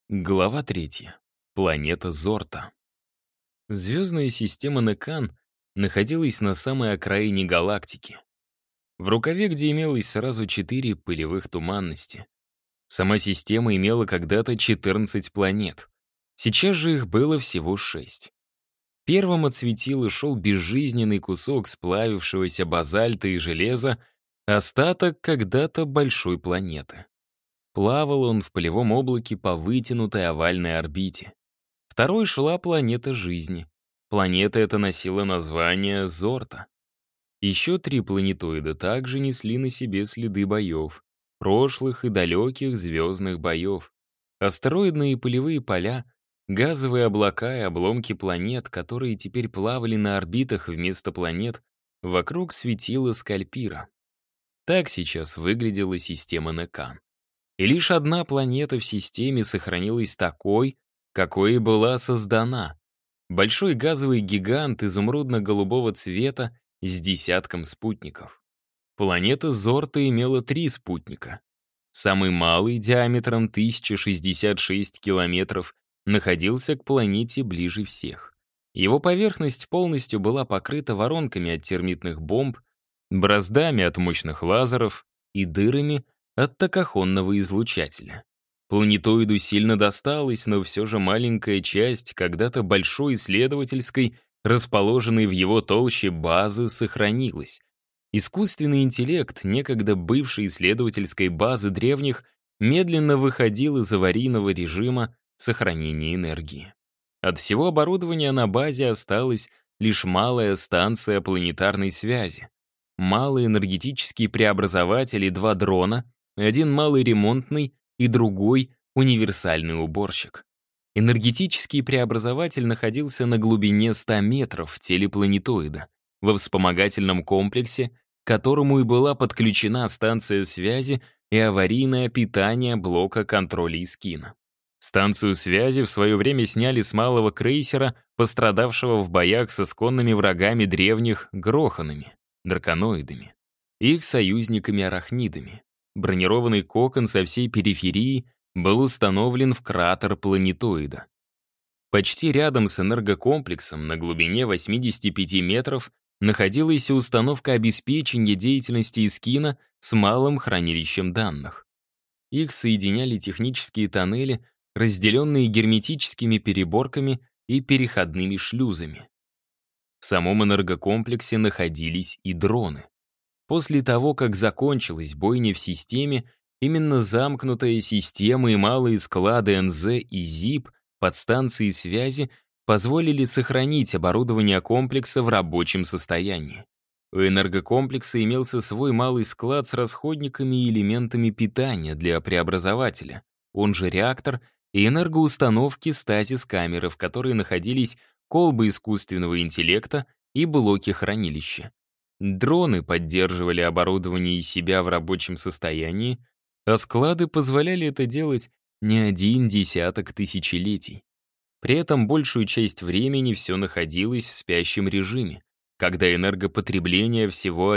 Глава 3. Планета Зорта. Звездная система Некан находилась на самой окраине галактики. В рукаве, где имелось сразу 4 пылевых туманности. Сама система имела когда-то 14 планет. Сейчас же их было всего 6. Первым от светила шел безжизненный кусок сплавившегося базальта и железа, остаток когда-то большой планеты. Плавал он в пылевом облаке по вытянутой овальной орбите. Второй шла планета жизни. Планета эта носила название Зорта. Еще 3 планетоида также несли на себе следы боев, прошлых и далеких звездных боев. Астероидные пылевые поля, газовые облака и обломки планет, которые теперь плавали на орбитах вместо планет, вокруг светила Скальпира. Так сейчас выглядела система Некан. И лишь одна планета в системе сохранилась такой, какой и была создана. Большой газовый гигант изумрудно-голубого цвета с десятком спутников. Планета Зорта имела 3 спутника. Самый малый, диаметром 1066 километров, находился к планете ближе всех. Его поверхность полностью была покрыта воронками от термитных бомб, браздами от мощных лазеров и дырами от токахонного излучателя. Планетоиду сильно досталось, но все же маленькая часть когда-то большой исследовательской, расположенной в его толще базы, сохранилась. Искусственный интеллект, некогда бывшей исследовательской базы древних, медленно выходил из аварийного режима сохранения энергии. От всего оборудования на базе осталась лишь малая станция планетарной связи, малый энергетический преобразователь и 2 дрона, один малый ремонтный и другой универсальный уборщик. Энергетический преобразователь находился на глубине 100 метров в теле планетоида, во вспомогательном комплексе, к которому и была подключена станция связи и аварийное питание блока контроля Искина. Станцию связи в свое время сняли с малого крейсера, пострадавшего в боях с исконными врагами древних гроханами, драконоидами, и их союзниками-арахнидами. Бронированный кокон со всей периферии был установлен в кратер планетоида. Почти рядом с энергокомплексом на глубине 85 метров находилась и установка обеспечения деятельности Искина с малым хранилищем данных. Их соединяли технические тоннели, разделенные герметическими переборками и переходными шлюзами. В самом энергокомплексе находились и дроны. После того, как закончилась бойня в системе, именно замкнутая система и малые склады НЗ и ЗИП подстанции связи позволили сохранить оборудование комплекса в рабочем состоянии. У энергокомплекса имелся свой малый склад с расходниками и элементами питания для преобразователя, он же реактор, и энергоустановки стазис-камеры, в которой находились колбы искусственного интеллекта и блоки хранилища. Дроны поддерживали оборудование и себя в рабочем состоянии, а склады позволяли это делать не 1 десяток тысячелетий. При этом большую часть времени все находилось в спящем режиме, когда энергопотребление всего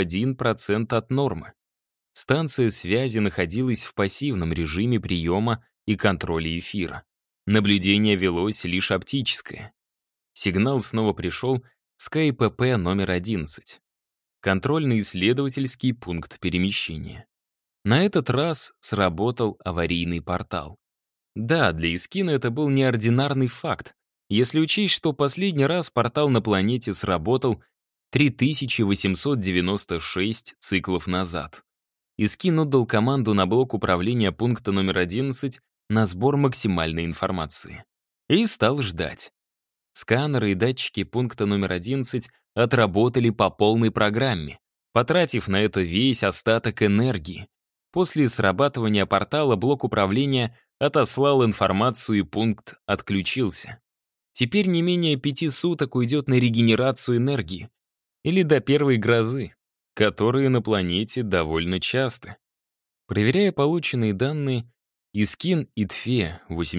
1% от нормы. Станция связи находилась в пассивном режиме приема и контроля эфира. Наблюдение велось лишь оптическое. Сигнал снова пришел с КИПП номер 11. Контрольно-исследовательский пункт перемещения. На этот раз сработал аварийный портал. Да, для Искина это был неординарный факт, если учесть, что последний раз портал на планете сработал 3896 циклов назад. Искин отдал команду на блок управления пункта номер 11 на сбор максимальной информации. И стал ждать. Сканеры и датчики пункта номер 11 отработали по полной программе, потратив на это весь остаток энергии. После срабатывания портала блок управления отослал информацию и пункт отключился. Теперь не менее 5 суток уйдет на регенерацию энергии. Или до первой грозы, которые на планете довольно часто. Проверяя полученные данные, Искин ИТФЕ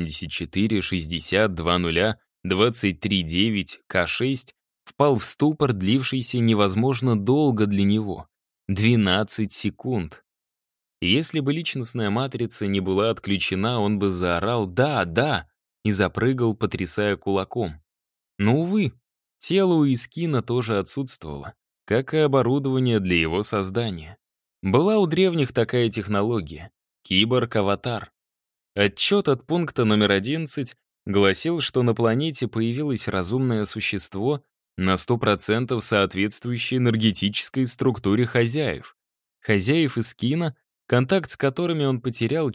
84-60-20-23-9 впал в ступор, длившийся невозможно долго для него — 12 секунд. И если бы личностная матрица не была отключена, он бы заорал «да, да» и запрыгал, потрясая кулаком. Но, увы, тело у Искина тоже отсутствовало, как и оборудование для его создания. Была у древних такая технология — киборг-аватар. Отчет от пункта номер 11 гласил, что на планете появилось разумное существо, на 100% соответствующее энергетической структуре хозяев. Хозяев Искина, контакт с которыми он потерял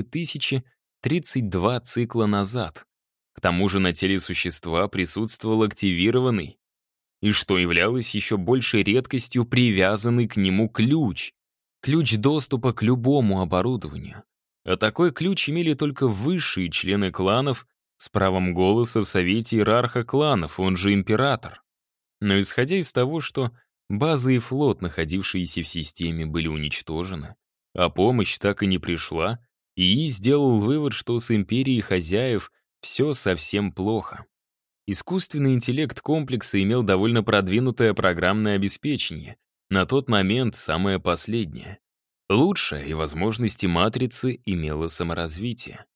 4032 цикла назад. К тому же на теле существа присутствовал активированный, и, что являлось еще большей редкостью, привязанный к нему ключ. Ключ доступа к любому оборудованию. А такой ключ имели только высшие члены кланов с правом голоса в Совете Иерарха кланов, он же император. Но исходя из того, что базы и флот, находившиеся в системе, были уничтожены, а помощь так и не пришла, ИИ сделал вывод, что с империей хозяев все совсем плохо. Искусственный интеллект комплекса имел довольно продвинутое программное обеспечение, на тот момент самое последнее. Лучшее и возможности матрицы имело саморазвитие.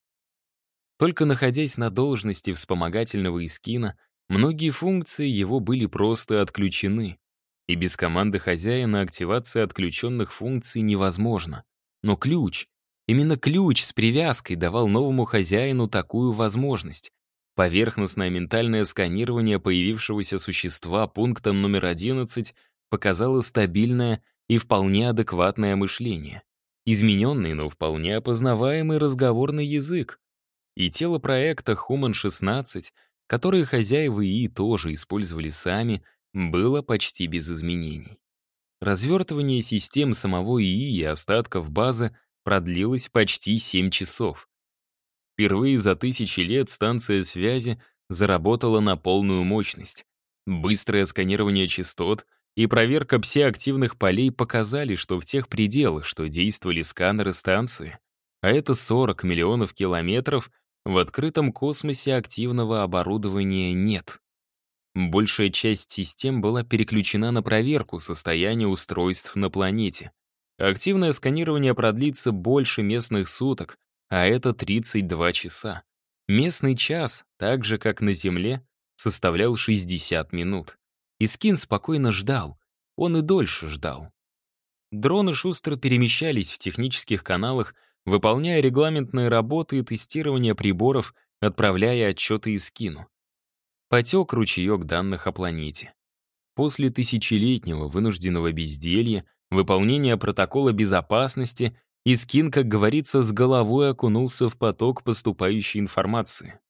Только находясь на должности вспомогательного Искина, многие функции его были просто отключены. И без команды хозяина активация отключенных функций невозможна. Но ключ, именно ключ с привязкой давал новому хозяину такую возможность. Поверхностное ментальное сканирование появившегося существа пунктом номер 11 показало стабильное и вполне адекватное мышление. Измененный, но вполне опознаваемый разговорный язык. И тело проекта Human-16, которое хозяева ИИ тоже использовали сами, было почти без изменений. Развертывание систем самого ИИ и остатков базы продлилось почти 7 часов. Впервые за тысячи лет станция связи заработала на полную мощность. Быстрое сканирование частот и проверка псиактивных полей показали, что в тех пределах, что действовали сканеры станции, а это 40 миллионов километров, в открытом космосе активного оборудования нет. Большая часть систем была переключена на проверку состояния устройств на планете. Активное сканирование продлится больше местных суток, а это 32 часа. Местный час, так же как на Земле, составлял 60 минут. Искин спокойно ждал, он и дольше ждал. Дроны шустро перемещались в технических каналах, выполняя регламентные работы и тестирование приборов, отправляя отчеты Искину. Потек ручеек данных о планете. После тысячелетнего вынужденного безделья, выполнения протокола безопасности, Искин, как говорится, с головой окунулся в поток поступающей информации.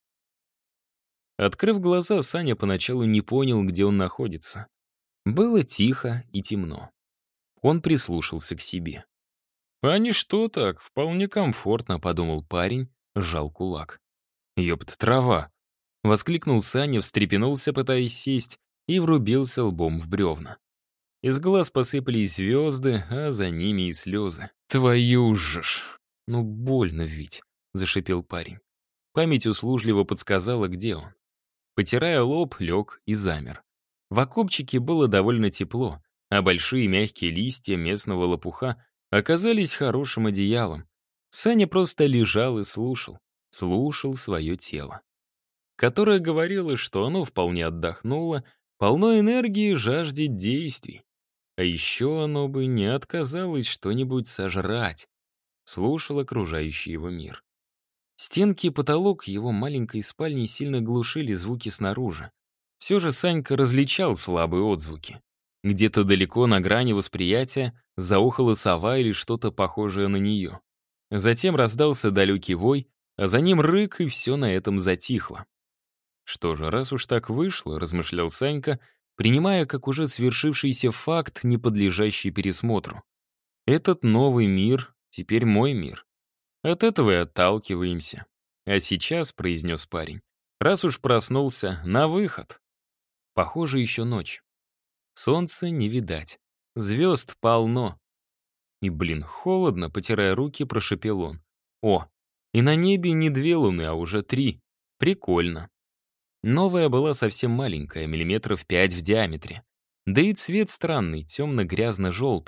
Открыв глаза, Саня поначалу не понял, где он находится. Было тихо и темно. Он прислушался к себе. «А ничто так, вполне комфортно», — подумал парень, сжал кулак. «Ёпт, трава!» — воскликнул Саня, встрепенулся, пытаясь сесть, и врубился лбом в бревна. Из глаз посыпались звезды, а за ними и слезы. «Твою же ж!» «Ну больно ведь!» — зашипел парень. Память услужливо подсказала, где он. Потирая лоб, лег и замер. В окопчике было довольно тепло, а большие мягкие листья местного лопуха оказались хорошим одеялом. Саня просто лежал и слушал свое тело, которое говорило, что оно вполне отдохнуло, полно энергии, жаждет действий. А еще оно бы не отказалось что-нибудь сожрать. Слушал окружающий его мир. Стенки и потолок его маленькой спальни сильно глушили звуки снаружи. Все же Санька различал слабые отзвуки. Где-то далеко на грани восприятия заухала сова или что-то похожее на нее. Затем раздался далекий вой, а за ним рык, и все на этом затихло. Что же, раз уж так вышло, размышлял Санька, принимая как уже свершившийся факт, не подлежащий пересмотру. Этот новый мир теперь мой мир. От этого и отталкиваемся. А сейчас, произнес парень, раз уж проснулся, на выход. Похоже, еще ночь. Солнца не видать. Звезд полно. И, блин, холодно, потирая руки, прошепел он. О, и на небе не 2 луны, а уже 3. Прикольно. Новая была совсем маленькая, миллиметров 5 в диаметре. Да и цвет странный, темно-грязно-желтый.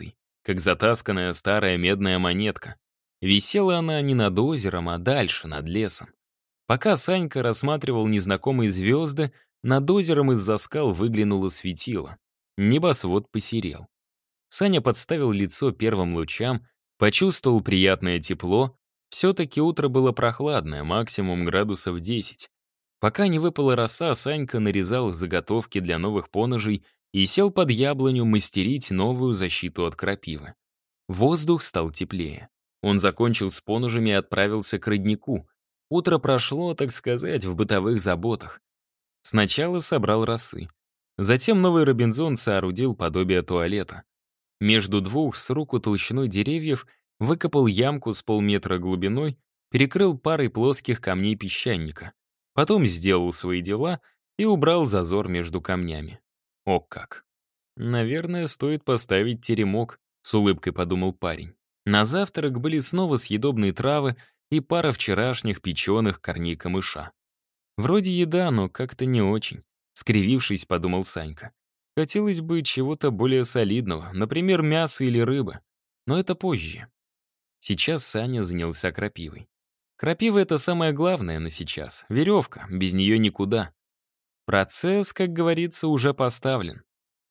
как затасканная старая медная монетка. Висела она не над озером, а дальше, над лесом. Пока Санька рассматривал незнакомые звезды, над озером из-за скал выглянуло светило. Небосвод посерел. Саня подставил лицо первым лучам, почувствовал приятное тепло. Все-таки утро было прохладное, максимум градусов 10. Пока не выпала роса, Санька нарезал заготовки для новых поножей и сел под яблоню мастерить новую защиту от крапивы. Воздух стал теплее. Он закончил с поножами и отправился к роднику. Утро прошло, так сказать, в бытовых заботах. Сначала собрал росы. Затем новый Робинзон соорудил подобие туалета. Между двух с руку толщиной деревьев выкопал ямку с полметра глубиной, перекрыл парой плоских камней песчаника. Потом сделал свои дела и убрал зазор между камнями. О как! «Наверное, стоит поставить теремок», — с улыбкой подумал парень. На завтрак были снова съедобные травы и пара вчерашних печеных корней камыша. Вроде еда, но как-то не очень. Скривившись, подумал Санька. Хотелось бы чего-то более солидного, например, мяса или рыбы. Но это позже. Сейчас Саня занялся крапивой. Крапива — это самое главное на сейчас. Веревка, без нее никуда. Процесс, как говорится, уже поставлен.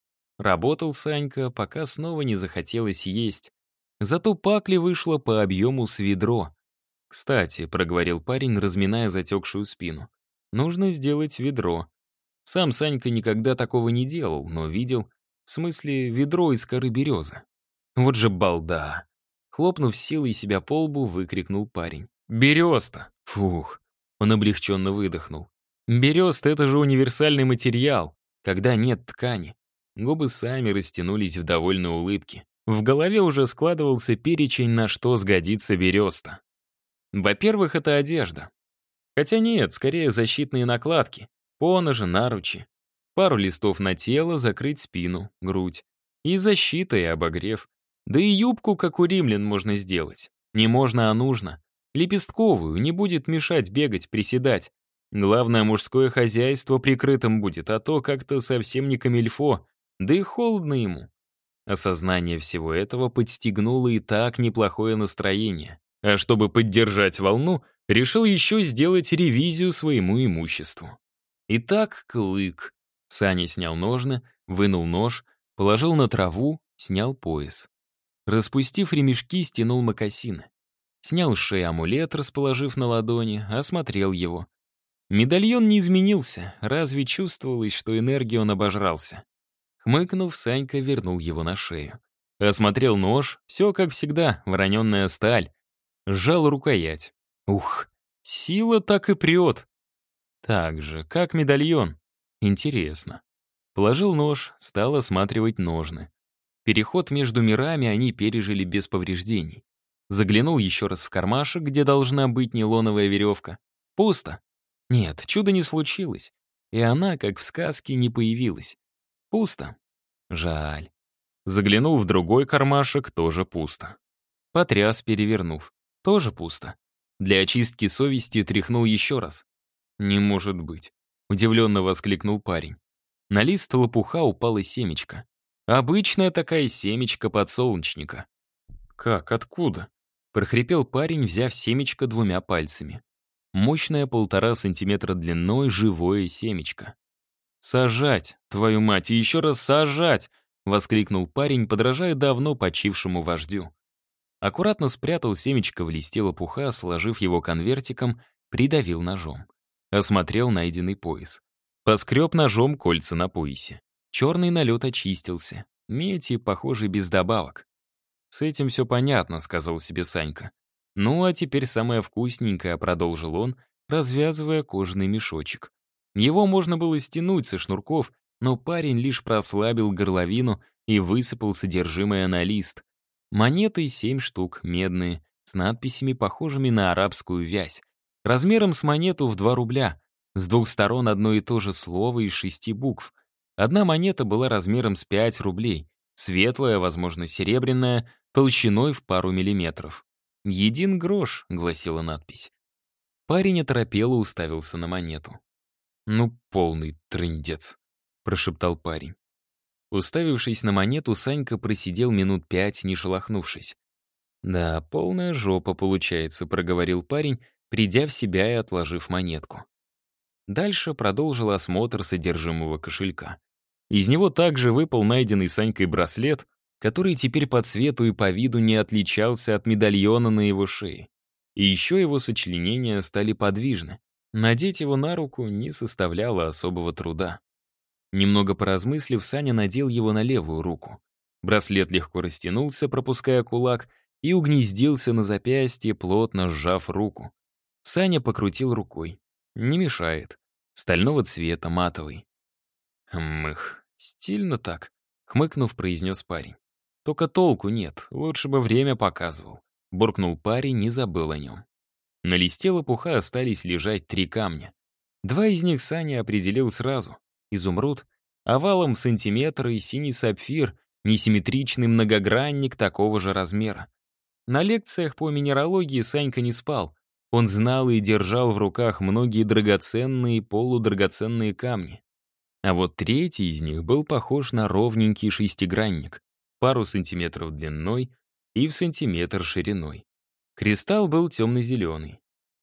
Работал Санька, пока снова не захотелось есть. Зато пакли вышло по объему с ведро. «Кстати», — проговорил парень, разминая затекшую спину, «нужно сделать ведро». Сам Санька никогда такого не делал, но видел, в смысле, ведро из коры березы. Вот же балда! Хлопнув силой себя по лбу, выкрикнул парень. «Береста!» Фух! Он облегченно выдохнул. «Береста — это же универсальный материал, когда нет ткани». Губы сами растянулись в довольной улыбке. В голове уже складывался перечень, на что сгодится береста. Во-первых, это одежда. Хотя нет, скорее защитные накладки. Поножи, наручи. Пару листов на тело, закрыть спину, грудь. И защита, и обогрев. Да и юбку, как у римлян, можно сделать. Не можно, а нужно. Лепестковую, не будет мешать бегать, приседать. Главное, мужское хозяйство прикрытым будет, а то как-то совсем не камильфо. Да и холодно ему. Осознание всего этого подстегнуло и так неплохое настроение. А чтобы поддержать волну, решил еще сделать ревизию своему имуществу. Итак, клык. Саня снял ножны, вынул нож, положил на траву, снял пояс. Распустив ремешки, стянул мокасины. Снял с шеи амулет, расположив на ладони, осмотрел его. Медальон не изменился, разве чувствовалось, что энергией он обожрался. Хмыкнув, Санька вернул его на шею. Осмотрел нож, все как всегда, вороненная сталь. Сжал рукоять. Ух, сила так и прет. Так же, как медальон. Интересно. Положил нож, стал осматривать ножны. Переход между мирами они пережили без повреждений. Заглянул еще раз в кармашек, где должна быть нейлоновая веревка. Пусто. Нет, чуда не случилось. И она, как в сказке, не появилась. Пусто. Жаль. Заглянул в другой кармашек, тоже пусто. Потряс, перевернув. Тоже пусто. Для очистки совести тряхнул еще раз. «Не может быть», — удивленно воскликнул парень. На лист лопуха упала семечко. Обычная такая семечка подсолнечника. «Как? Откуда?» — прохрипел парень, взяв семечко двумя пальцами. Мощное 1,5 сантиметра длиной живое семечко. «Сажать, твою мать, и еще раз сажать!» — воскликнул парень, подражая давно почившему вождю. Аккуратно спрятал семечко в листе лопуха, сложив его конвертиком, придавил ножом. Осмотрел найденный пояс. Поскреб ножом кольца на поясе. Черный налет очистился. Медь и, похоже, без добавок. «С этим все понятно», — сказал себе Санька. «Ну, а теперь самое вкусненькое», — продолжил он, развязывая кожаный мешочек. Его можно было стянуть со шнурков, но парень лишь прослабил горловину и высыпал содержимое на лист. Монеты 7 штук, медные, с надписями, похожими на арабскую вязь. Размером с монету в 2 рубля. С двух сторон одно и то же слово из 6 букв. Одна монета была размером с 5 рублей. Светлая, возможно, серебряная, толщиной в пару миллиметров. «Един грош», — гласила надпись. Парень оторопело уставился на монету. «Ну, полный трындец», — прошептал парень. Уставившись на монету, Санька просидел минут 5, не шелохнувшись. «Да, полная жопа получается», — проговорил парень, придя в себя и отложив монетку. Дальше продолжил осмотр содержимого кошелька. Из него также выпал найденный Санькой браслет, который теперь по цвету и по виду не отличался от медальона на его шее. И еще его сочленения стали подвижны. Надеть его на руку не составляло особого труда. Немного поразмыслив, Саня надел его на левую руку. Браслет легко растянулся, пропуская кулак, и угнездился на запястье, плотно сжав руку. Саня покрутил рукой. Не мешает. Стального цвета, матовый. «Мых, стильно так», — хмыкнув, произнес парень. «Только толку нет, лучше бы время показывал», — буркнул парень и забыл о нем. На листе лопуха остались лежать 3 камня. 2 из них Саня определил сразу. Изумруд, овалом в сантиметр, и синий сапфир, несимметричный многогранник такого же размера. На лекциях по минералогии Санька не спал. Он знал и держал в руках многие драгоценные и полудрагоценные камни. А вот 3-й из них был похож на ровненький шестигранник, пару сантиметров длиной и в сантиметр шириной. Кристалл был темно-зеленый.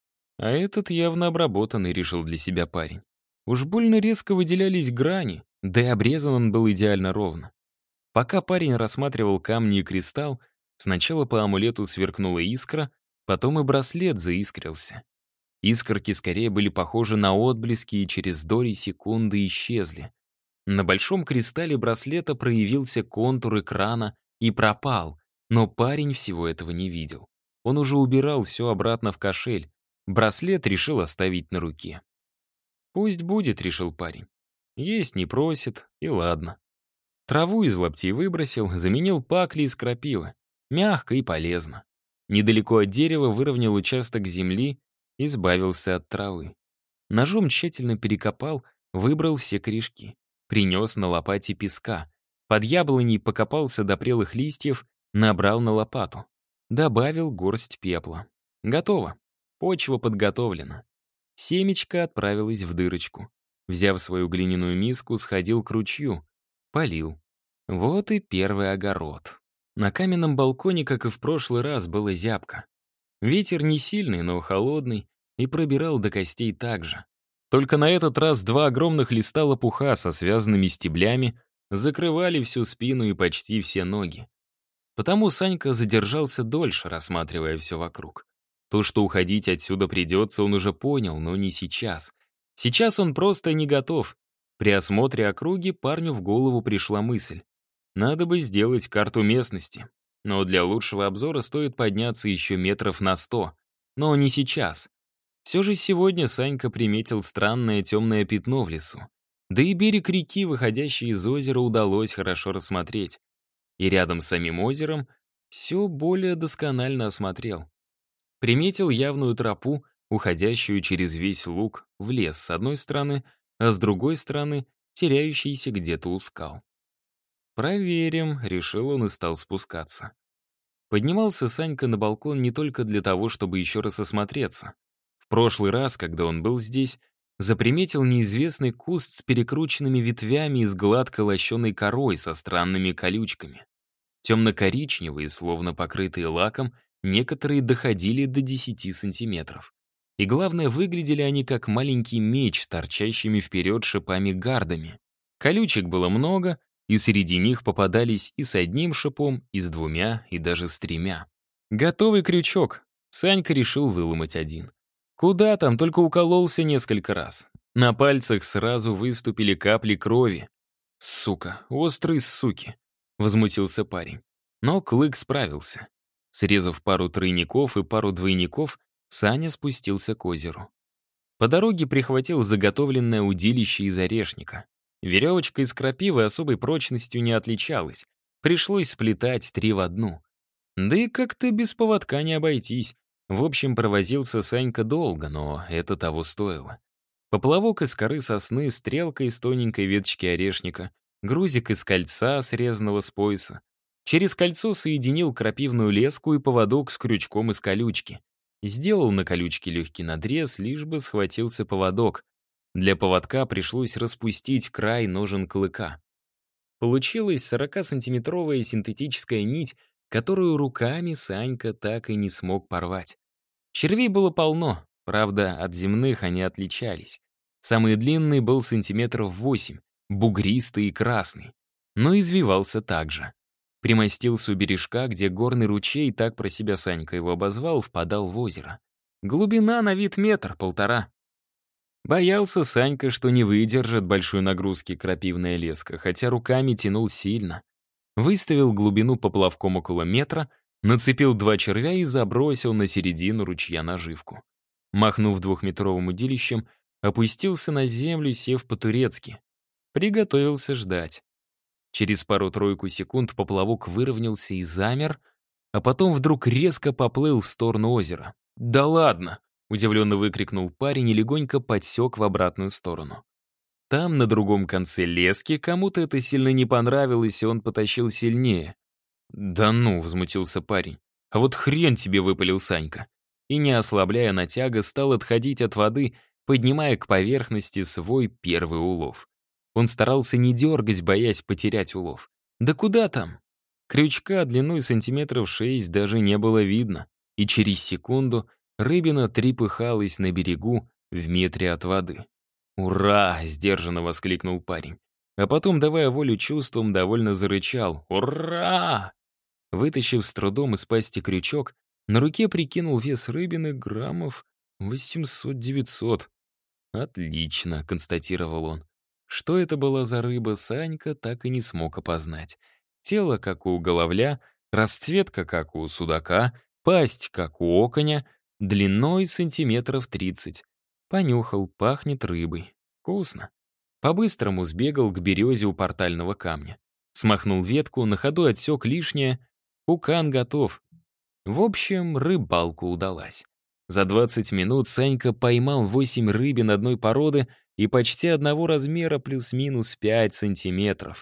А этот явно обработанный, решил для себя парень. Уж больно резко выделялись грани, да и обрезан он был идеально ровно. Пока парень рассматривал камни и кристалл, сначала по амулету сверкнула искра, потом и браслет заискрился. Искорки скорее были похожи на отблески и через доли секунды исчезли. На большом кристалле браслета проявился контур экрана и пропал, но парень всего этого не видел. Он уже убирал все обратно в кошель. Браслет решил оставить на руке. «Пусть будет», — решил парень. «Есть не просит, и ладно». Траву из лаптей выбросил, заменил пакли из крапивы. Мягко и полезно. Недалеко от дерева выровнял участок земли, избавился от травы. Ножом тщательно перекопал, выбрал все корешки. Принес на лопате песка. Под яблоней покопался до прелых листьев, набрал на лопату. Добавил горсть пепла. Готово. Почва подготовлена. Семечко отправилось в дырочку. Взяв свою глиняную миску, сходил к ручью. Полил. Вот и первый огород. На каменном балконе, как и в прошлый раз, было зябко. Ветер не сильный, но холодный, и пробирал до костей так же. Только на этот раз 2 огромных листа лопуха со связанными стеблями закрывали всю спину и почти все ноги. Потому Санька задержался дольше, рассматривая все вокруг. То, что уходить отсюда придется, он уже понял, но не сейчас. Сейчас он просто не готов. При осмотре округи парню в голову пришла мысль. Надо бы сделать карту местности. Но для лучшего обзора стоит подняться еще метров на 100. Но не сейчас. Все же сегодня Санька приметил странное темное пятно в лесу. Да и берег реки, выходящий из озера, удалось хорошо рассмотреть. И рядом с самим озером все более досконально осмотрел. Приметил явную тропу, уходящую через весь луг в лес с одной стороны, а с другой стороны теряющийся где-то у скал. «Проверим», — решил он и стал спускаться. Поднимался Санька на балкон не только для того, чтобы еще раз осмотреться. В прошлый раз, когда он был здесь, заприметил неизвестный куст с перекрученными ветвями и с гладко лощеной корой со странными колючками. Темно-коричневые, словно покрытые лаком, некоторые доходили до 10 сантиметров. И главное, выглядели они как маленький меч с торчащими вперед шипами-гардами. Колючек было много, и среди них попадались и с одним шипом, и с 2, и даже с 3. Готовый крючок. Санька решил выломать один. Куда там, только укололся несколько раз. На пальцах сразу выступили капли крови. «Сука, острые суки!» — возмутился парень. Но Клык справился. Срезав пару тройников и пару двойников, Саня спустился к озеру. По дороге прихватил заготовленное удилище из орешника. Веревочка из крапивы особой прочностью не отличалась. Пришлось сплетать 3 в 1. Да и как-то без поводка не обойтись. В общем, провозился Санька долго, но это того стоило. Поплавок из коры сосны, стрелка из тоненькой веточки орешника, грузик из кольца, срезанного с пояса. Через кольцо соединил крапивную леску и поводок с крючком из колючки. Сделал на колючке легкий надрез, лишь бы схватился поводок. Для поводка пришлось распустить край ножен клыка. Получилась 40-сантиметровая синтетическая нить, которую руками Санька так и не смог порвать. Червей было полно, правда, от земных они отличались. Самый длинный был сантиметров 8, бугристый и красный, но извивался так же. Примостился у бережка, где горный ручей, так про себя Санька его обозвал, впадал в озеро. Глубина на вид метр-полтора. Боялся Санька, что не выдержит большой нагрузки крапивная леска, хотя руками тянул сильно. Выставил глубину поплавком около метра, нацепил 2 червя и забросил на середину ручья наживку. Махнув 2-метровым удилищем, опустился на землю, сев по-турецки. Приготовился ждать. Через пару-тройку секунд поплавок выровнялся и замер, а потом вдруг резко поплыл в сторону озера. «Да ладно!» — удивленно выкрикнул парень и легонько подсек в обратную сторону. Там, на другом конце лески, кому-то это сильно не понравилось, и он потащил сильнее. «Да ну!» — взмутился парень. «А вот хрен тебе!» — выпалил Санька. И, не ослабляя натяга, стал отходить от воды, поднимая к поверхности свой первый улов. Он старался не дергать, боясь потерять улов. Да куда там? Крючка длиной сантиметров 6 даже не было видно, и через секунду рыбина трепыхалась на берегу в метре от воды. «Ура!» — сдержанно воскликнул парень. А потом, давая волю чувствам, довольно зарычал. «Ура!» Вытащив с трудом из пасти крючок, на руке прикинул вес рыбины граммов 800-900. «Отлично», — констатировал он. Что это была за рыба, Санька так и не смог опознать. Тело, как у головля, расцветка, как у судака, пасть, как у окуня, длиной сантиметров 30. Понюхал, пахнет рыбой. Вкусно. По-быстрому сбегал к березе у портального камня. Смахнул ветку, на ходу отсек лишнее. Пукан готов. В общем, рыбалка удалась. За 20 минут Санька поймал 8 рыбин одной породы и почти одного размера плюс-минус 5 сантиметров.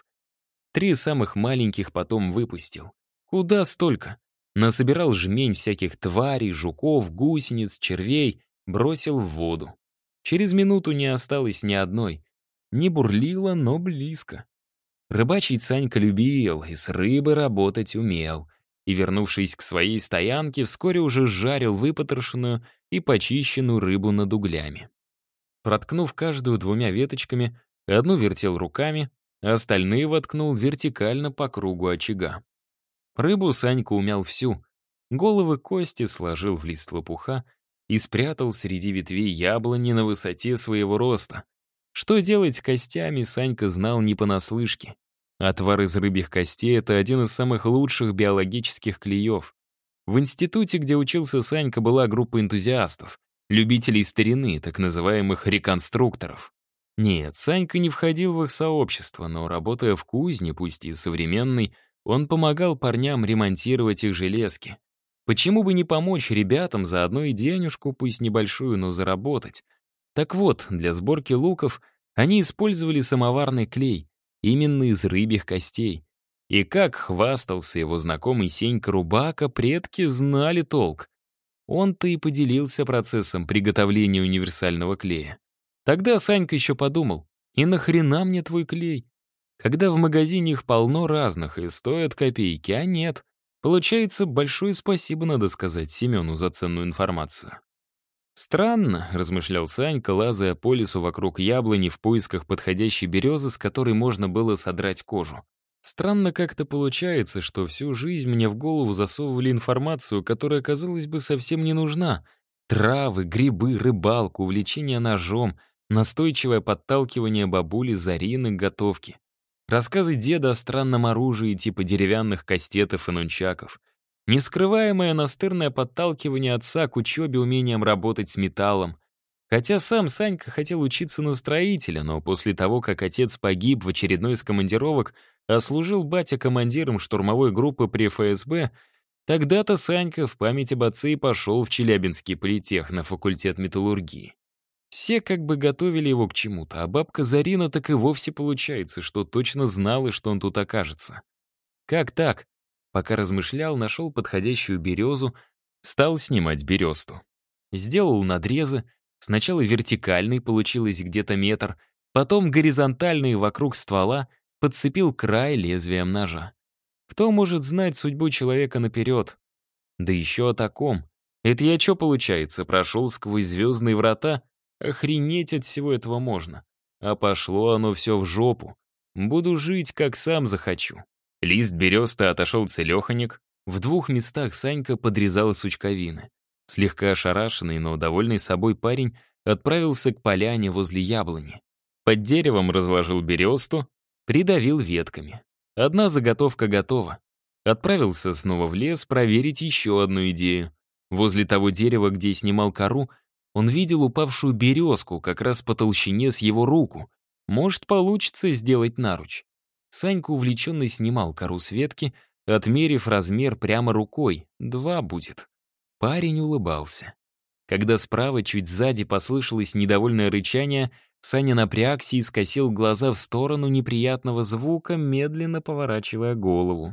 3 самых маленьких потом выпустил. Куда столько? Насобирал жмень всяких тварей, жуков, гусениц, червей, бросил в воду. Через минуту не осталось ни одной. Не бурлило, но близко. Рыбачить Санька любил и с рыбой работать умел. И, вернувшись к своей стоянке, вскоре уже жарил выпотрошенную и почищенную рыбу над углями. Проткнув каждую 2 веточками, одну вертел руками, а остальные воткнул вертикально по кругу очага. Рыбу Санька умял всю. Головы кости сложил в лист лопуха и спрятал среди ветвей яблони на высоте своего роста. Что делать с костями, Санька знал не понаслышке. Отвар из рыбьих костей — это один из самых лучших биологических клеев. В институте, где учился Санька, была группа энтузиастов, любителей старины, так называемых реконструкторов. Нет, Санька не входил в их сообщество, но, работая в кузне, пусть и современной, он помогал парням ремонтировать их железки. Почему бы не помочь ребятам заодно и денежку, пусть небольшую, но заработать? Так вот, для сборки луков они использовали самоварный клей, именно из рыбьих костей. И как хвастался его знакомый Сенька Рубака, предки знали толк. Он-то и поделился процессом приготовления универсального клея. Тогда Санька еще подумал, и нахрена мне твой клей? Когда в магазине их полно разных и стоят копейки, а нет. Получается, большое спасибо надо сказать Семену за ценную информацию. «Странно», — размышлял Санька, лазая по лесу вокруг яблони в поисках подходящей березы, с которой можно было содрать кожу. «Странно как-то получается, что всю жизнь мне в голову засовывали информацию, которая, казалось бы, совсем не нужна. Травы, грибы, рыбалку, увлечение ножом, настойчивое подталкивание бабули Зарины к готовке. Рассказы деда о странном оружии типа деревянных кастетов и нунчаков. Нескрываемое настырное подталкивание отца к учебе умением работать с металлом. Хотя сам Санька хотел учиться на строителя, но после того, как отец погиб в очередной из командировок, а служил батя командиром штурмовой группы при ФСБ, тогда-то Санька в память об отце и пошел в Челябинский политех на факультет металлургии. Все как бы готовили его к чему-то, а бабка Зарина так и вовсе получается, что точно знала, что он тут окажется. Как так? Пока размышлял, нашел подходящую березу, стал снимать бересту. Сделал надрезы, сначала вертикальный, получилось где-то метр, потом горизонтальные вокруг ствола, подцепил край лезвием ножа. Кто может знать судьбу человека наперед? Да еще о таком. Это я что, получается, прошел сквозь звездные врата? Охренеть от всего этого можно. А пошло оно все в жопу. Буду жить, как сам захочу. Лист бересты отошел целеханик. В 2 местах Санька подрезала сучковины. Слегка ошарашенный, но довольный собой парень отправился к поляне возле яблони. Под деревом разложил бересту, придавил ветками. Одна заготовка готова. Отправился снова в лес проверить еще одну идею. Возле того дерева, где снимал кору, он видел упавшую березку как раз по толщине с его руку. Может, получится сделать наруч. Санька увлеченно снимал кору с ветки, отмерив размер прямо рукой. 2 будет. Парень улыбался. Когда справа, чуть сзади, послышалось недовольное рычание, Саня напрягся и скосил глаза в сторону неприятного звука, медленно поворачивая голову.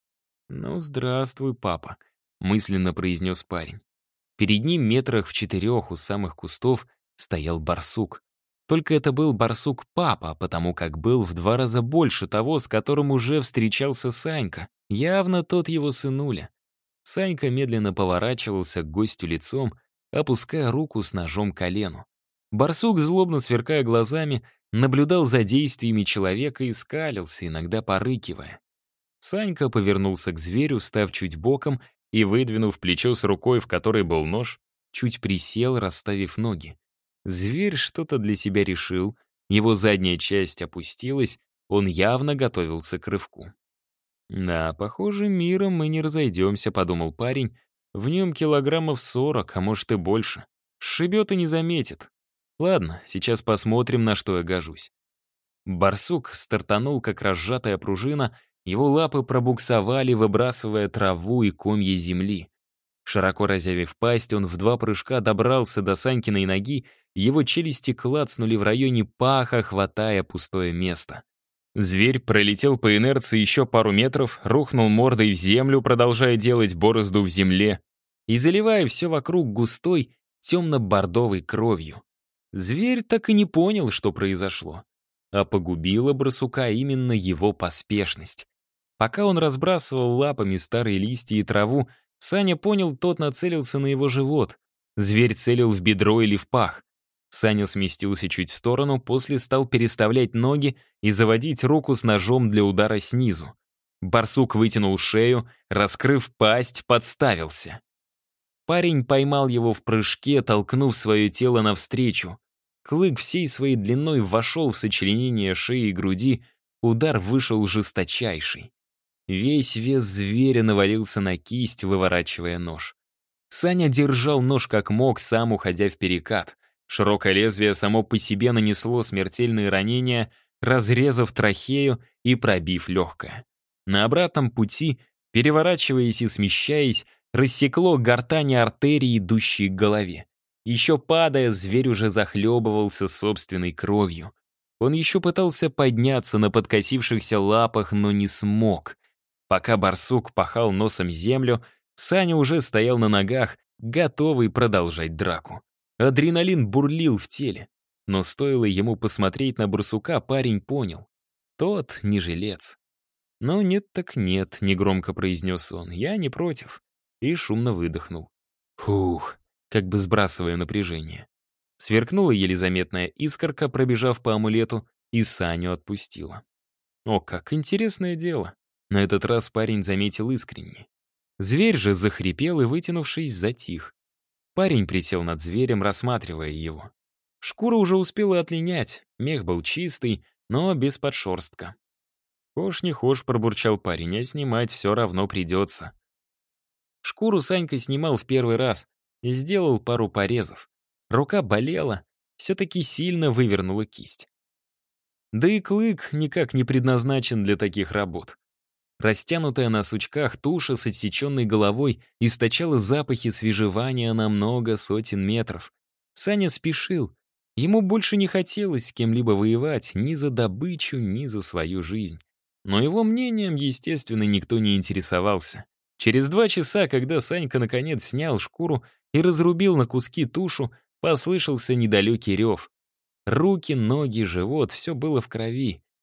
«Ну, здравствуй, папа», — мысленно произнес парень. Перед ним метрах в 4 у самых кустов стоял барсук. Только это был барсук-папа, потому как был в 2 раза больше того, с которым уже встречался Санька. Явно тот его сынуля. Санька медленно поворачивался к гостю лицом, опуская руку с ножом к колену. Барсук, злобно сверкая глазами, наблюдал за действиями человека и скалился, иногда порыкивая. Санька повернулся к зверю, став чуть боком и, выдвинув плечо с рукой, в которой был нож, чуть присел, расставив ноги. Зверь что-то для себя решил, его задняя часть опустилась, он явно готовился к рывку. «Да, похоже, миром мы не разойдемся», — подумал парень. «В нем килограммов 40, а может и больше. Сшибет и не заметит. Ладно, сейчас посмотрим, на что я гожусь». Барсук стартанул, как разжатая пружина, его лапы пробуксовали, выбрасывая траву и комья земли. Широко разявив пасть, он в 2 прыжка добрался до Санькиной ноги, его челюсти клацнули в районе паха, хватая пустое место. Зверь пролетел по инерции еще пару метров, рухнул мордой в землю, продолжая делать борозду в земле и заливая все вокруг густой, темно-бордовой кровью. Зверь так и не понял, что произошло. А погубила барсука именно его поспешность. Пока он разбрасывал лапами старые листья и траву, Саня понял, тот нацелился на его живот. Зверь целил в бедро или в пах. Саня сместился чуть в сторону, после стал переставлять ноги и заводить руку с ножом для удара снизу. Барсук вытянул шею, раскрыв пасть, подставился. Парень поймал его в прыжке, толкнув свое тело навстречу. Клык всей своей длиной вошел в сочленение шеи и груди, удар вышел жесточайший. Весь вес зверя навалился на кисть, выворачивая нож. Саня держал нож как мог, сам уходя в перекат. Широкое лезвие само по себе нанесло смертельные ранения, разрезав трахею и пробив легкое. На обратном пути, переворачиваясь и смещаясь, рассекло гортани артерии, идущие к голове. Еще падая, зверь уже захлебывался собственной кровью. Он еще пытался подняться на подкосившихся лапах, но не смог. Пока барсук пахал носом землю, Саня уже стоял на ногах, готовый продолжать драку. Адреналин бурлил в теле. Но стоило ему посмотреть на барсука, парень понял. Тот не жилец. «Ну нет так нет», — негромко произнес он. «Я не против». И шумно выдохнул. Фух, как бы сбрасывая напряжение. Сверкнула еле заметная искорка, пробежав по амулету, и Саню отпустила. О, как интересное дело. На этот раз парень заметил искренне. Зверь же захрипел и, вытянувшись, затих. Парень присел над зверем, рассматривая его. Шкура уже успела отлинять, мех был чистый, но без подшерстка. «Хошь не хошь», — пробурчал парень, — «а снимать все равно придется». Шкуру Санька снимал в первый раз и сделал пару порезов. Рука болела, все-таки сильно вывернула кисть. Да и клык никак не предназначен для таких работ. Растянутая на сучках туша с отсеченной головой источала запахи свежевания на много сотен метров. Саня спешил. Ему больше не хотелось с кем-либо воевать ни за добычу, ни за свою жизнь. Но его мнением, естественно, никто не интересовался. Через 2 часа, когда Санька наконец снял шкуру и разрубил на куски тушу, послышался недалекий рев. Руки, ноги, живот — все было в крови.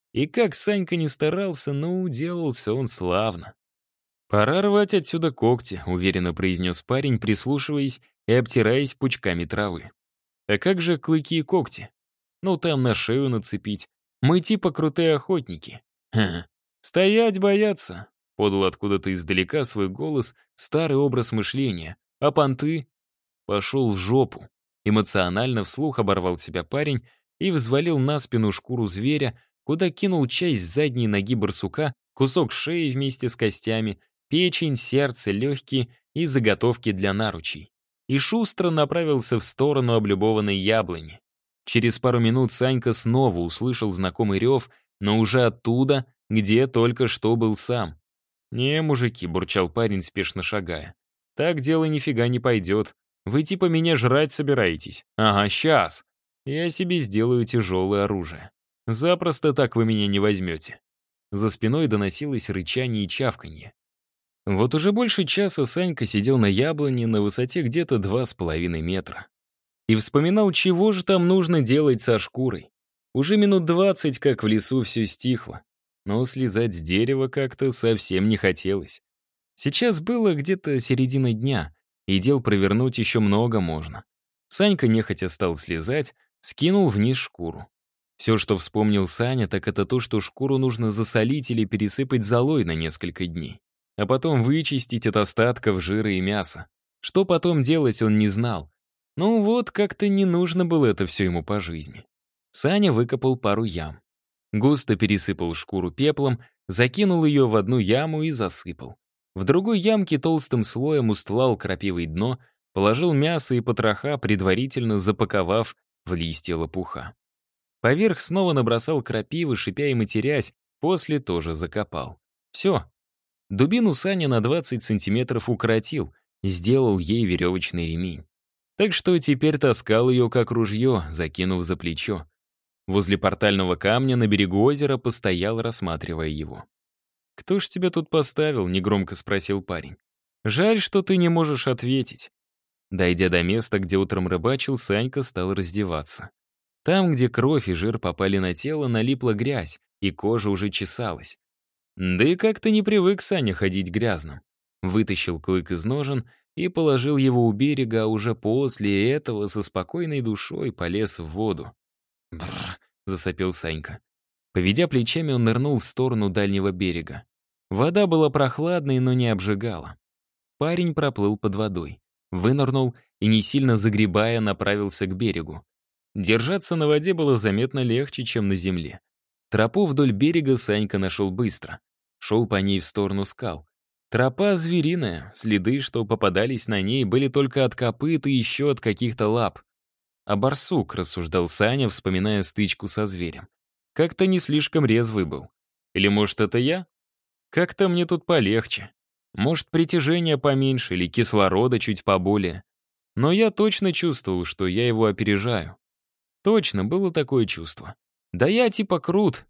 И как Санька не старался, но уделался он славно. «Пора рвать отсюда когти», — уверенно произнес парень, прислушиваясь и обтираясь пучками травы. «А как же клыки и когти? Ну, там на шею нацепить. Мы типа крутые охотники». «Ха, стоять бояться», — подал откуда-то издалека свой голос старый образ мышления. «А понты?» «Пошел в жопу». Эмоционально вслух оборвал себя парень и взвалил на спину шкуру зверя, куда кинул часть задней ноги барсука, кусок шеи вместе с костями, печень, сердце, легкие и заготовки для наручей. И шустро направился в сторону облюбованной яблони. Через пару минут Санька снова услышал знакомый рев, но уже оттуда, где только что был сам. «Не, мужики», — бурчал парень, спешно шагая. «Так дело нифига не пойдет. Вы типа меня жрать собираетесь? Ага, сейчас. Я себе сделаю тяжелое оружие. Запросто так вы меня не возьмете». За спиной доносилось рычание и чавканье. Вот уже больше часа Санька сидел на яблоне на высоте где-то 2,5 метра. И вспоминал, чего же там нужно делать со шкурой. Уже минут 20, как в лесу все стихло. Но слезать с дерева как-то совсем не хотелось. Сейчас было где-то середина дня, и дел провернуть еще много можно. Санька нехотя стал слезать, скинул вниз шкуру. Все, что вспомнил Саня, так это то, что шкуру нужно засолить или пересыпать золой на несколько дней, а потом вычистить от остатков жира и мяса. Что потом делать, он не знал. Ну вот, как-то не нужно было это все ему по жизни. Саня выкопал пару ям. Густо пересыпал шкуру пеплом, закинул ее в одну яму и засыпал. В другой ямке толстым слоем устлал крапивой дно, положил мясо и потроха, предварительно запаковав в листья лопуха. Поверх снова набросал крапивы, шипя и матерясь, после тоже закопал. Все. Дубину Саня на 20 сантиметров укоротил, сделал ей веревочный ремень. Так что теперь таскал ее как ружье, закинув за плечо. Возле портального камня на берегу озера постоял, рассматривая его. «Кто ж тебя тут поставил?» — негромко спросил парень. «Жаль, что ты не можешь ответить». Дойдя до места, где утром рыбачил, Санька стал раздеваться. Там, где кровь и жир попали на тело, налипла грязь, и кожа уже чесалась. Да и как-то не привык Саня ходить грязным. Вытащил клык из ножен и положил его у берега, а уже после этого со спокойной душой полез в воду. «Бррр», — засопел Санька. Поведя плечами, он нырнул в сторону дальнего берега. Вода была прохладной, но не обжигала. Парень проплыл под водой, вынырнул и, не сильно загребая, направился к берегу. Держаться на воде было заметно легче, чем на земле. Тропу вдоль берега Санька нашел быстро. Шел по ней в сторону скал. Тропа звериная, следы, что попадались на ней, были только от копыт и еще от каких-то лап. «А барсук», — рассуждал Саня, вспоминая стычку со зверем. «Как-то не слишком резвый был. Или, может, это я? Как-то мне тут полегче. Может, притяжения поменьше или кислорода чуть поболее. Но я точно чувствовал, что я его опережаю. Точно, было такое чувство. Да я типа крут.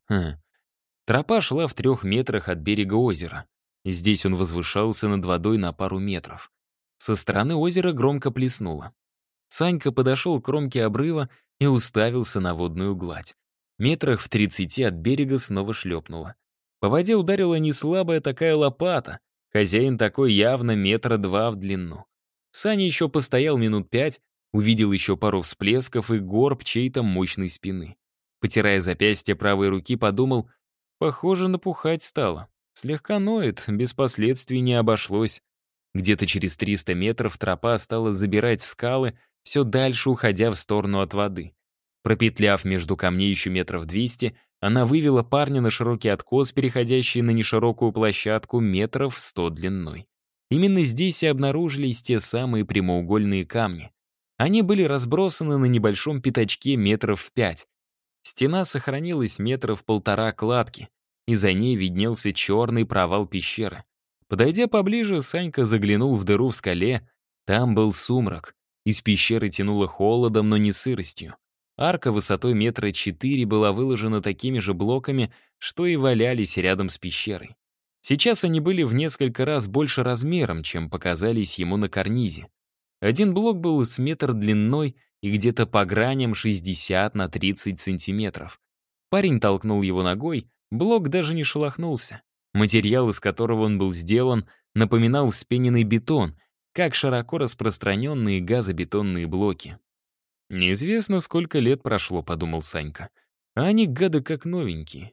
Тропа шла в 3 метрах от берега озера. Здесь он возвышался над водой на пару метров. Со стороны озера громко плеснуло. Санька подошел к кромке обрыва и уставился на водную гладь. Метрах в 30 от берега снова шлепнуло. По воде ударила неслабая такая лопата. Хозяин такой явно 2 метра в длину. Саня еще постоял минут 5, увидел еще пару всплесков и горб чьей-то мощной спины. Потирая запястье правой руки, подумал, похоже, напухать стало. Слегка ноет, без последствий не обошлось. Где-то через 300 метров тропа стала забирать в скалы, все дальше уходя в сторону от воды. Пропетляв между камней еще метров 200, она вывела парня на широкий откос, переходящий на неширокую площадку метров 100 длиной. Именно здесь и обнаружились те самые прямоугольные камни. Они были разбросаны на небольшом пятачке метров в 5. Стена сохранилась метров 1,5 кладки, и за ней виднелся черный провал пещеры. Подойдя поближе, Санька заглянул в дыру в скале. Там был сумрак. Из пещеры тянуло холодом, но не сыростью. Арка высотой 4 метра была выложена такими же блоками, что и валялись рядом с пещерой. Сейчас они были в несколько раз больше размером, чем показались ему на карнизе. Один блок был с метр длиной и где-то по граням 60 на 30 сантиметров. Парень толкнул его ногой, блок даже не шелохнулся. Материал, из которого он был сделан, напоминал вспененный бетон, как широко распространенные газобетонные блоки. «Неизвестно, сколько лет прошло», — подумал Санька. «А они, гады, как новенькие».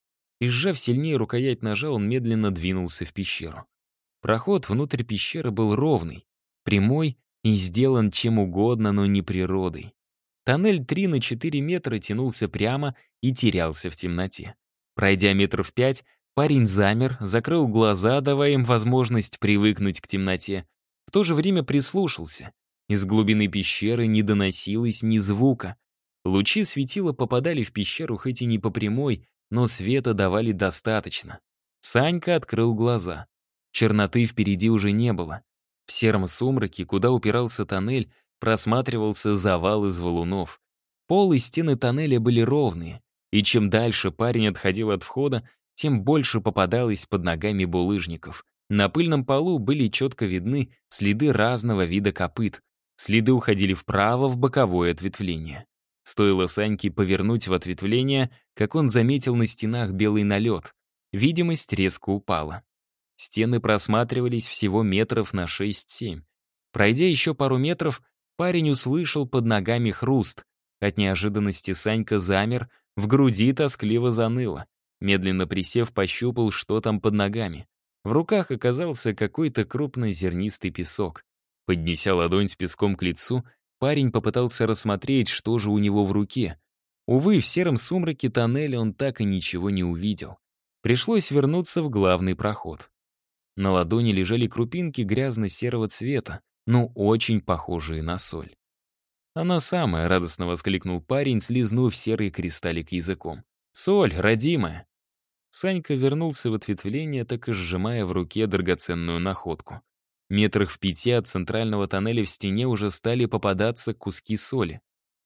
И сжав сильнее рукоять ножа, он медленно двинулся в пещеру. Проход внутрь пещеры был ровный, прямой и сделан чем угодно, но не природой. Тоннель 3 на 4 метра тянулся прямо и терялся в темноте. Пройдя метров 5, парень замер, закрыл глаза, давая им возможность привыкнуть к темноте. В то же время прислушался. Из глубины пещеры не доносилось ни звука. Лучи светила попадали в пещеру хоть и не по прямой, но света давали достаточно. Санька открыл глаза. Черноты впереди уже не было. В сером сумраке, куда упирался тоннель, просматривался завал из валунов. Пол и стены тоннеля были ровные, и чем дальше парень отходил от входа, тем больше попадалось под ногами булыжников. На пыльном полу были четко видны следы разного вида копыт. Следы уходили вправо, в боковое ответвление. Стоило Саньке повернуть в ответвление, как он заметил на стенах белый налет. Видимость резко упала. Стены просматривались всего метров на 6-7. Пройдя еще пару метров, парень услышал под ногами хруст. От неожиданности Санька замер, в груди тоскливо заныло. Медленно присев, пощупал, что там под ногами. В руках оказался какой-то крупнозернистый песок. Поднеся ладонь с песком к лицу, парень попытался рассмотреть, что же у него в руке. Увы, в сером сумраке тоннеля он так и ничего не увидел. Пришлось вернуться в главный проход. На ладони лежали крупинки грязно-серого цвета, но очень похожие на соль. «Она самая», — радостно воскликнул парень, слизнув серый кристаллик языком. «Соль, родимая!» Санька вернулся в ответвление, так и сжимая в руке драгоценную находку. Метрах в 5 от центрального тоннеля в стене уже стали попадаться куски соли.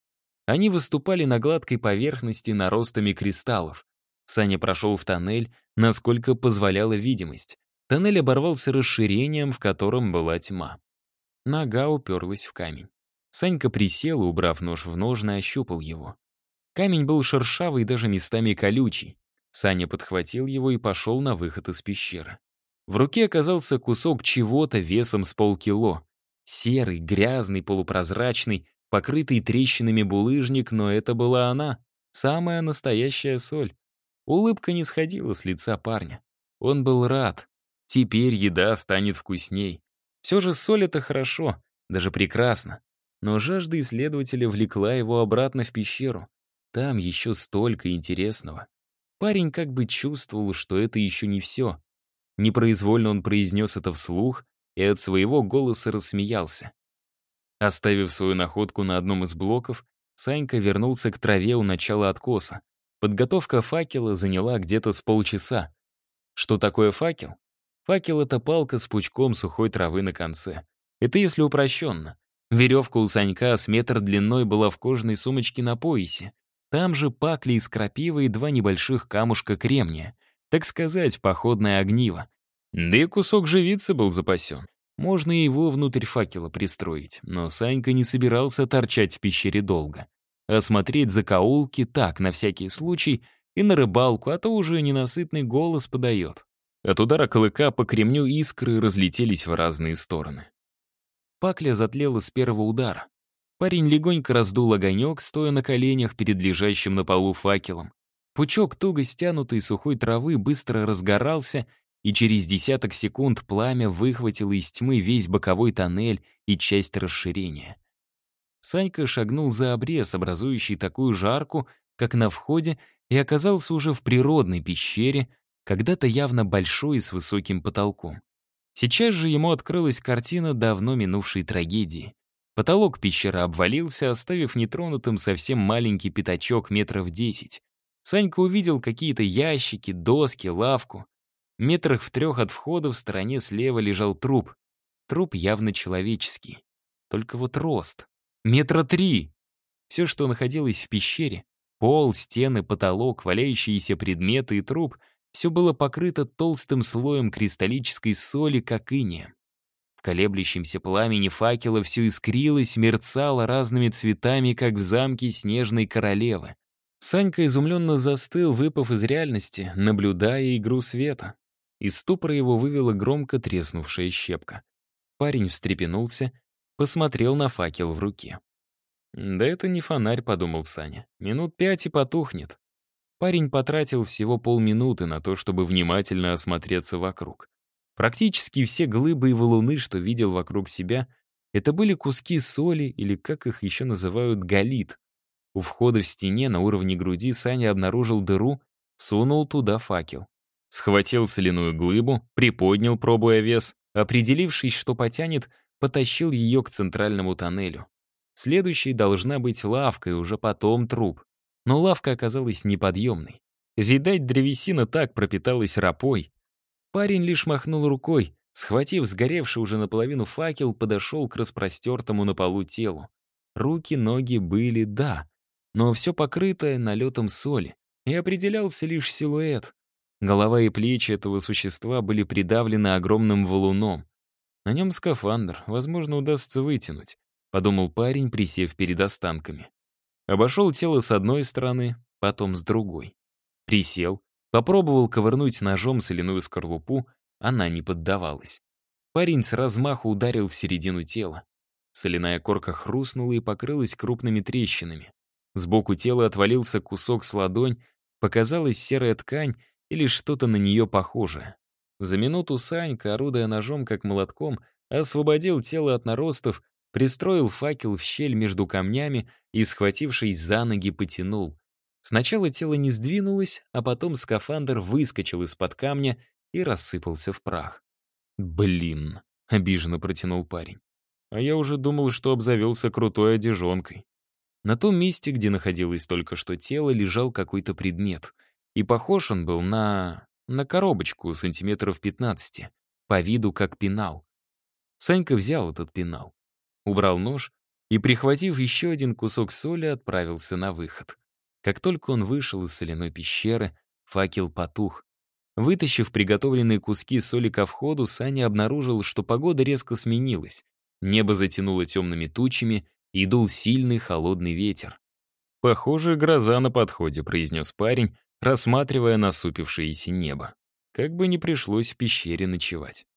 Они выступали на гладкой поверхности наростами кристаллов. Саня прошел в тоннель, насколько позволяла видимость. Тоннель оборвался расширением, в котором была тьма. Нога уперлась в камень. Санька присел и, убрав нож в ножны, ощупал его. Камень был шершавый, даже местами колючий. Саня подхватил его и пошел на выход из пещеры. В руке оказался кусок чего-то весом с полкило. Серый, грязный, полупрозрачный, покрытый трещинами булыжник, но это была она, самая настоящая соль. Улыбка не сходила с лица парня. Он был рад. Теперь еда станет вкусней. Все же соль — это хорошо, даже прекрасно. Но жажда исследователя влекла его обратно в пещеру. Там еще столько интересного. Парень как бы чувствовал, что это еще не все. Непроизвольно он произнес это вслух и от своего голоса рассмеялся. Оставив свою находку на одном из блоков, Санька вернулся к траве у начала откоса. Подготовка факела заняла где-то с полчаса. Что такое факел? Факел — это палка с пучком сухой травы на конце. Это если упрощенно. Веревка у Санька с метр длиной была в кожаной сумочке на поясе. Там же пакли из крапивы и 2 небольших камушка кремния. Так сказать, походное огниво. Да и кусок живицы был запасен. Можно и его внутрь факела пристроить, но Санька не собирался торчать в пещере долго. Осмотреть закоулки так, на всякий случай, и на рыбалку, а то уже ненасытный голос подает. От удара клыка по кремню искры разлетелись в разные стороны. Пакля затлела с первого удара. Парень легонько раздул огонек, стоя на коленях перед лежащим на полу факелом. Пучок туго стянутой сухой травы быстро разгорался, и через десяток секунд пламя выхватило из тьмы весь боковой тоннель и часть расширения. Санька шагнул за обрез, образующий такую же арку, как на входе, и оказался уже в природной пещере, когда-то явно большой и с высоким потолком. Сейчас же ему открылась картина давно минувшей трагедии. Потолок пещеры обвалился, оставив нетронутым совсем маленький пятачок метров 10. Санька увидел какие-то ящики, доски, лавку. Метрах в 3 от входа в стороне слева лежал труп. Труп явно человеческий. Только вот рост. 3 метра. Все, что находилось в пещере — пол, стены, потолок, валяющиеся предметы и труп — все было покрыто толстым слоем кристаллической соли, как инеем. В колеблющемся пламени факела все искрилось, мерцало разными цветами, как в замке снежной королевы. Санька изумленно застыл, выпав из реальности, наблюдая игру света. Из ступора его вывела громко треснувшая щепка. Парень встрепенулся, посмотрел на факел в руке. «Да это не фонарь», — подумал Саня. «Минут 5 и потухнет». Парень потратил всего полминуты на то, чтобы внимательно осмотреться вокруг. Практически все глыбы и валуны, что видел вокруг себя, это были куски соли, или, как их еще называют, галит. У входа в стене на уровне груди Саня обнаружил дыру, сунул туда факел. Схватил соляную глыбу, приподнял, пробуя вес, определившись, что потянет, потащил ее к центральному тоннелю. Следующей должна быть лавка и уже потом труп. Но лавка оказалась неподъемной. Видать, древесина так пропиталась ропой. Парень лишь махнул рукой, схватив сгоревший уже наполовину факел, подошел к распростертому на полу телу. Руки, ноги были, да, но все покрытое налетом соли, и определялся лишь силуэт. Голова и плечи этого существа были придавлены огромным валуном. На нем скафандр, возможно, удастся вытянуть, подумал парень, присев перед останками. Обошел тело с одной стороны, потом с другой. Присел, попробовал ковырнуть ножом соляную скорлупу, она не поддавалась. Парень с размаху ударил в середину тела. Соляная корка хрустнула и покрылась крупными трещинами. Сбоку тела отвалился кусок с ладонь, показалась серая ткань или что-то на нее похожее. За минуту Санька, орудуя ножом как молотком, освободил тело от наростов, пристроил факел в щель между камнями и, схватившись за ноги, потянул. Сначала тело не сдвинулось, а потом скафандр выскочил из-под камня и рассыпался в прах. «Блин», — обиженно протянул парень. «А я уже думал, что обзавелся крутой одежонкой». На том месте, где находилось только что тело, лежал какой-то предмет. И похож он был на коробочку сантиметров 15, по виду как пенал. Санька взял этот пенал, убрал нож и, прихватив еще один кусок соли, отправился на выход. Как только он вышел из соляной пещеры, факел потух. Вытащив приготовленные куски соли ко входу, Саня обнаружил, что погода резко сменилась. Небо затянуло темными тучами, и дул сильный холодный ветер. «Похоже, гроза на подходе», — произнес парень, рассматривая насупившееся небо. Как бы не пришлось в пещере ночевать.